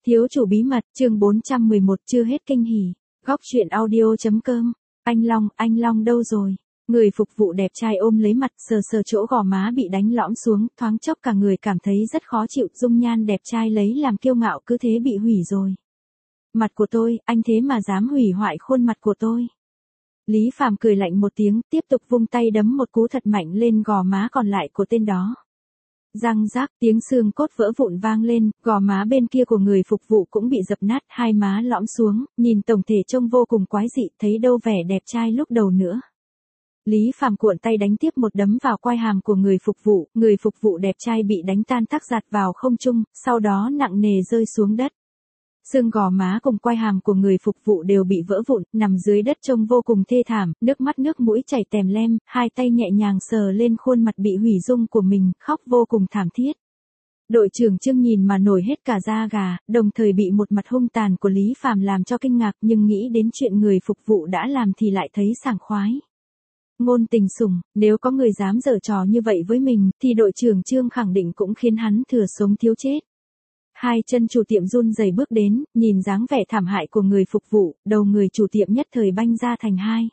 Thiếu chủ bí mật, chương 411 chưa hết kinh hỉ. Góc truyện audio.com. Anh Long đâu rồi? Người phục vụ đẹp trai ôm lấy mặt, sờ sờ chỗ gò má bị đánh lõm xuống, thoáng chốc cả người cảm thấy rất khó chịu, dung nhan đẹp trai lấy làm kiêu ngạo cứ thế bị hủy rồi. Mặt của tôi, anh thế mà dám hủy hoại khuôn mặt của tôi. Lý Phàm cười lạnh một tiếng, tiếp tục vung tay đấm một cú thật mạnh lên gò má còn lại của tên đó. Răng rác, tiếng xương cốt vỡ vụn vang lên, gò má bên kia của người phục vụ cũng bị dập nát, hai má lõm xuống, nhìn tổng thể trông vô cùng quái dị, thấy đâu vẻ đẹp trai lúc đầu nữa. Lý Phàm cuộn tay đánh tiếp một đấm vào quai hàm của người phục vụ đẹp trai bị đánh tan tác giạt vào không trung, sau đó nặng nề rơi xuống đất. Xương gò má cùng quai hàm của người phục vụ đều bị vỡ vụn, nằm dưới đất trông vô cùng thê thảm, nước mắt nước mũi chảy tèm lem, hai tay nhẹ nhàng sờ lên khuôn mặt bị hủy dung của mình, khóc vô cùng thảm thiết. Đội trưởng Trương nhìn mà nổi hết cả da gà, đồng thời bị một mặt hung tàn của Lý Phàm làm cho kinh ngạc, nhưng nghĩ đến chuyện người phục vụ đã làm thì lại thấy sảng khoái. Ngôn tình sủng, nếu có người dám giở trò như vậy với mình, thì đội trưởng Trương khẳng định cũng khiến hắn thừa sống thiếu chết. Hai chân chủ tiệm run rẩy bước đến, nhìn dáng vẻ thảm hại của người phục vụ, đầu người chủ tiệm nhất thời banh ra thành hai.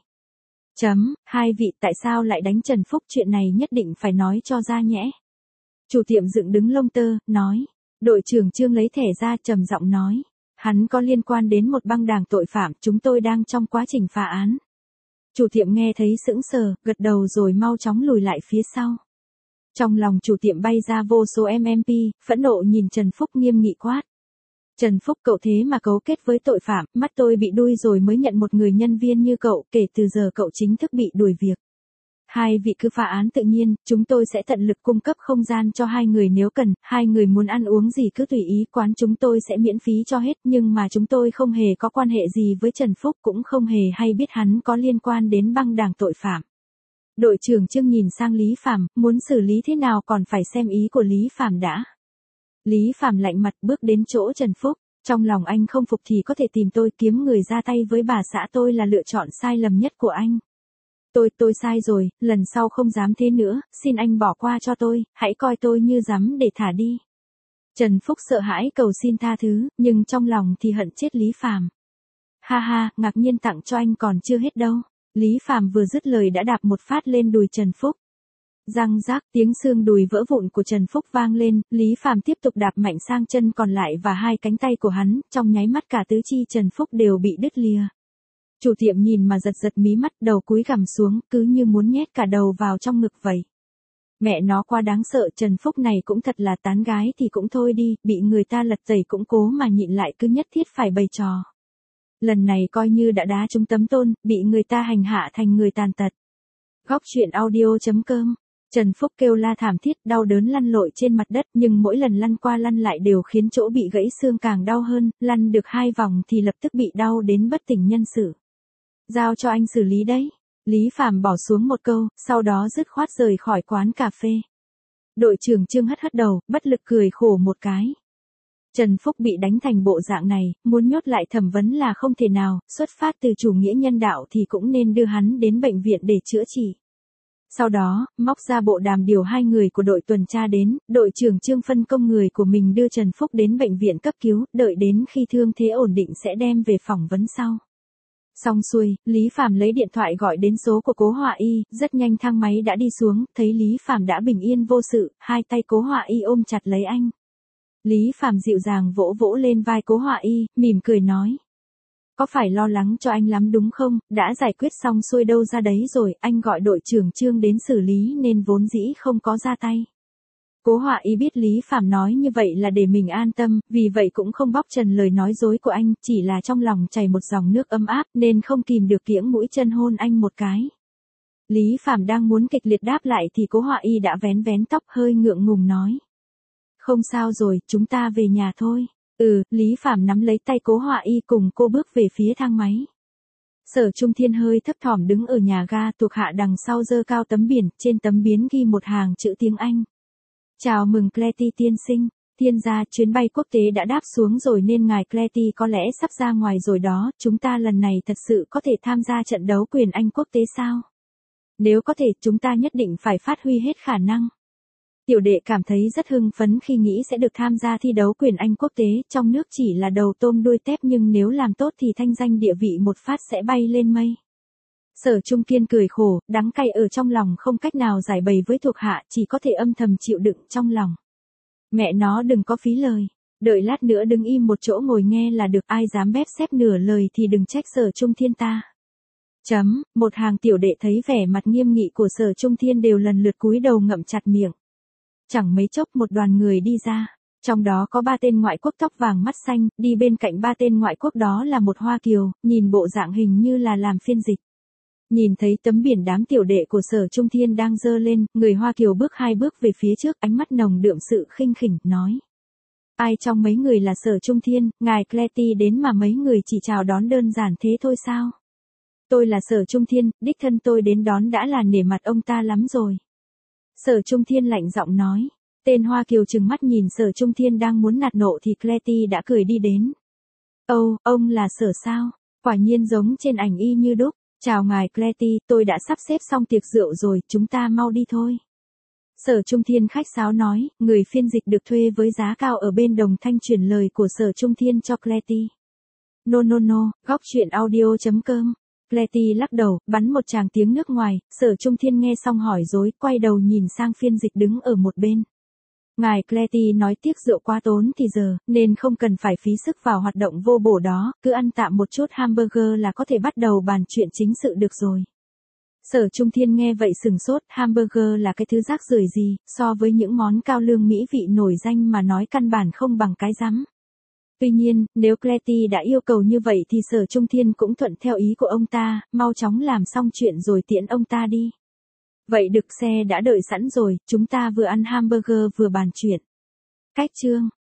Hai vị tại sao lại đánh Trần Phúc, chuyện này nhất định phải nói cho ra nhẽ. Chủ tiệm dựng đứng lông tơ, nói. Đội trưởng Trương lấy thẻ ra trầm giọng nói. Hắn có liên quan đến một băng đảng tội phạm, chúng tôi đang trong quá trình phá án. Chủ tiệm nghe thấy sững sờ, gật đầu rồi mau chóng lùi lại phía sau. Trong lòng chủ tiệm bay ra vô số MMP, phẫn nộ nhìn Trần Phúc nghiêm nghị quát. Trần Phúc, cậu thế mà cấu kết với tội phạm, mắt tôi bị đuôi rồi mới nhận một người nhân viên như cậu, kể từ giờ cậu chính thức bị đuổi việc. Hai vị cứ phá án tự nhiên, chúng tôi sẽ tận lực cung cấp không gian cho hai người nếu cần, hai người muốn ăn uống gì cứ tùy ý, quán chúng tôi sẽ miễn phí cho hết, nhưng mà chúng tôi không hề có quan hệ gì với Trần Phúc, cũng không hề hay biết hắn có liên quan đến băng đảng tội phạm. Đội trưởng Trương nhìn sang Lý Phàm, muốn xử lý thế nào còn phải xem ý của Lý Phàm đã. Lý Phàm lạnh mặt bước đến chỗ Trần Phúc, trong lòng anh không phục thì có thể tìm tôi, kiếm người ra tay với bà xã tôi là lựa chọn sai lầm nhất của anh. Tôi sai rồi, lần sau không dám thế nữa, xin anh bỏ qua cho tôi, hãy coi tôi như rắm để thả đi. Trần Phúc sợ hãi cầu xin tha thứ, nhưng trong lòng thì hận chết Lý Phàm. Ha ha, ngạc nhiên tặng cho anh còn chưa hết đâu. Lý Phàm vừa dứt lời đã đạp một phát lên đùi Trần Phúc. Răng rác, tiếng xương đùi vỡ vụn của Trần Phúc vang lên, Lý Phàm tiếp tục đạp mạnh sang chân còn lại và hai cánh tay của hắn, trong nháy mắt cả tứ chi Trần Phúc đều bị đứt lìa. Chủ tiệm nhìn mà giật giật mí mắt, đầu cúi gằm xuống, cứ như muốn nhét cả đầu vào trong ngực vậy. Mẹ nó quá đáng sợ, Trần Phúc này cũng thật là tán gái thì cũng thôi đi, bị người ta lật tẩy cũng cố mà nhịn lại, cứ nhất thiết phải bày trò. Lần này coi như đã đá trúng tấm tôn, bị người ta hành hạ thành người tàn tật. Góc truyện audio.com. Trần Phúc kêu la thảm thiết, đau đớn lăn lội trên mặt đất, nhưng mỗi lần lăn qua lăn lại đều khiến chỗ bị gãy xương càng đau hơn, lăn được 2 vòng thì lập tức bị đau đến bất tỉnh nhân sự. Giao cho anh xử lý đấy. Lý Phàm bỏ xuống một câu, sau đó dứt khoát rời khỏi quán cà phê. Đội trưởng Trương hất đầu, bất lực cười khổ một cái. Trần Phúc bị đánh thành bộ dạng này, muốn nhốt lại thẩm vấn là không thể nào, xuất phát từ chủ nghĩa nhân đạo thì cũng nên đưa hắn đến bệnh viện để chữa trị. Sau đó, móc ra bộ đàm điều 2 người của đội tuần tra đến, đội trưởng Trương phân công người của mình đưa Trần Phúc đến bệnh viện cấp cứu, đợi đến khi thương thế ổn định sẽ đem về phỏng vấn sau. Xong xuôi, Lý Phàm lấy điện thoại gọi đến số của Cố Họa Y, rất nhanh thang máy đã đi xuống, thấy Lý Phàm đã bình yên vô sự, hai tay Cố Họa Y ôm chặt lấy anh. Lý Phàm dịu dàng vỗ vỗ lên vai Cố Họa Y, mỉm cười nói. Có phải lo lắng cho anh lắm đúng không, đã giải quyết xong xuôi đâu ra đấy rồi, anh gọi đội trưởng Trương đến xử lý nên vốn dĩ không có ra tay. Cố Họa Y biết Lý Phàm nói như vậy là để mình an tâm, vì vậy cũng không bóc trần lời nói dối của anh, chỉ là trong lòng chảy một dòng nước ấm áp nên không kìm được kiễng mũi chân hôn anh một cái. Lý Phàm đang muốn kịch liệt đáp lại thì Cố Họa Y đã vén vén tóc hơi ngượng ngùng nói. Không sao rồi, chúng ta về nhà thôi. Lý Phàm nắm lấy tay Cố Họa Y cùng cô bước về phía thang máy. Sở Trung Thiên hơi thấp thỏm đứng ở nhà ga, thuộc hạ đằng sau giơ cao tấm biển, trên tấm biển ghi một hàng chữ tiếng Anh. Chào mừng Cletty tiên sinh, thiên gia, chuyến bay quốc tế đã đáp xuống rồi nên ngài Cletty có lẽ sắp ra ngoài rồi đó, chúng ta lần này thật sự có thể tham gia trận đấu quyền Anh quốc tế sao? Nếu có thể chúng ta nhất định phải phát huy hết khả năng. Tiểu đệ cảm thấy rất hưng phấn khi nghĩ sẽ được tham gia thi đấu quyền Anh quốc tế, trong nước chỉ là đầu tôm đuôi tép nhưng nếu làm tốt thì thanh danh địa vị một phát sẽ bay lên mây. Sở Trung Thiên cười khổ, đắng cay ở trong lòng không cách nào giải bày với thuộc hạ, chỉ có thể âm thầm chịu đựng trong lòng. Mẹ nó đừng có phí lời, đợi lát nữa đứng im một chỗ ngồi nghe là được, ai dám bép xép nửa lời thì đừng trách Sở Trung Thiên ta. Một hàng tiểu đệ thấy vẻ mặt nghiêm nghị của Sở Trung Thiên đều lần lượt cúi đầu ngậm chặt miệng. Chẳng mấy chốc một đoàn người đi ra, trong đó có 3 tên ngoại quốc tóc vàng mắt xanh, đi bên cạnh 3 tên ngoại quốc đó là một Hoa Kiều, nhìn bộ dạng hình như là làm phiên dịch. Nhìn thấy tấm biển đám tiểu đệ của Sở Trung Thiên đang dơ lên, người Hoa Kiều bước 2 bước về phía trước, ánh mắt nồng đượm sự khinh khỉnh, nói. Ai trong mấy người là Sở Trung Thiên, ngài Cletty đến mà mấy người chỉ chào đón đơn giản thế thôi sao? Tôi là Sở Trung Thiên, đích thân tôi đến đón đã là nể mặt ông ta lắm rồi. Sở Trung Thiên lạnh giọng nói. Tên Hoa Kiều trừng mắt nhìn Sở Trung Thiên đang muốn nạt nộ thì Cletty đã cười đi đến. Ông là Sở sao? Quả nhiên giống trên ảnh y như đúc. Chào ngài Cletty, tôi đã sắp xếp xong tiệc rượu rồi, chúng ta mau đi thôi. Sở Trung Thiên khách sáo nói, người phiên dịch được thuê với giá cao ở bên đồng thanh chuyển lời của Sở Trung Thiên cho Cletty. No, góc truyện audio.com. Cletty lắc đầu, bắn một tràng tiếng nước ngoài, Sở Trung Thiên nghe xong hỏi dối, quay đầu nhìn sang phiên dịch đứng ở một bên. Ngài Cletty nói tiếc rượu quá tốn thì giờ, nên không cần phải phí sức vào hoạt động vô bổ đó, cứ ăn tạm một chút hamburger là có thể bắt đầu bàn chuyện chính sự được rồi. Sở Trung Thiên nghe vậy sừng sốt, hamburger là cái thứ rác rưởi gì, so với những món cao lương mỹ vị nổi danh mà nói căn bản không bằng cái rắm. Tuy nhiên, nếu Cletty đã yêu cầu như vậy thì Sở Trung Thiên cũng thuận theo ý của ông ta, mau chóng làm xong chuyện rồi tiễn ông ta đi. Vậy được, xe đã đợi sẵn rồi, chúng ta vừa ăn hamburger vừa bàn chuyện. Cách chương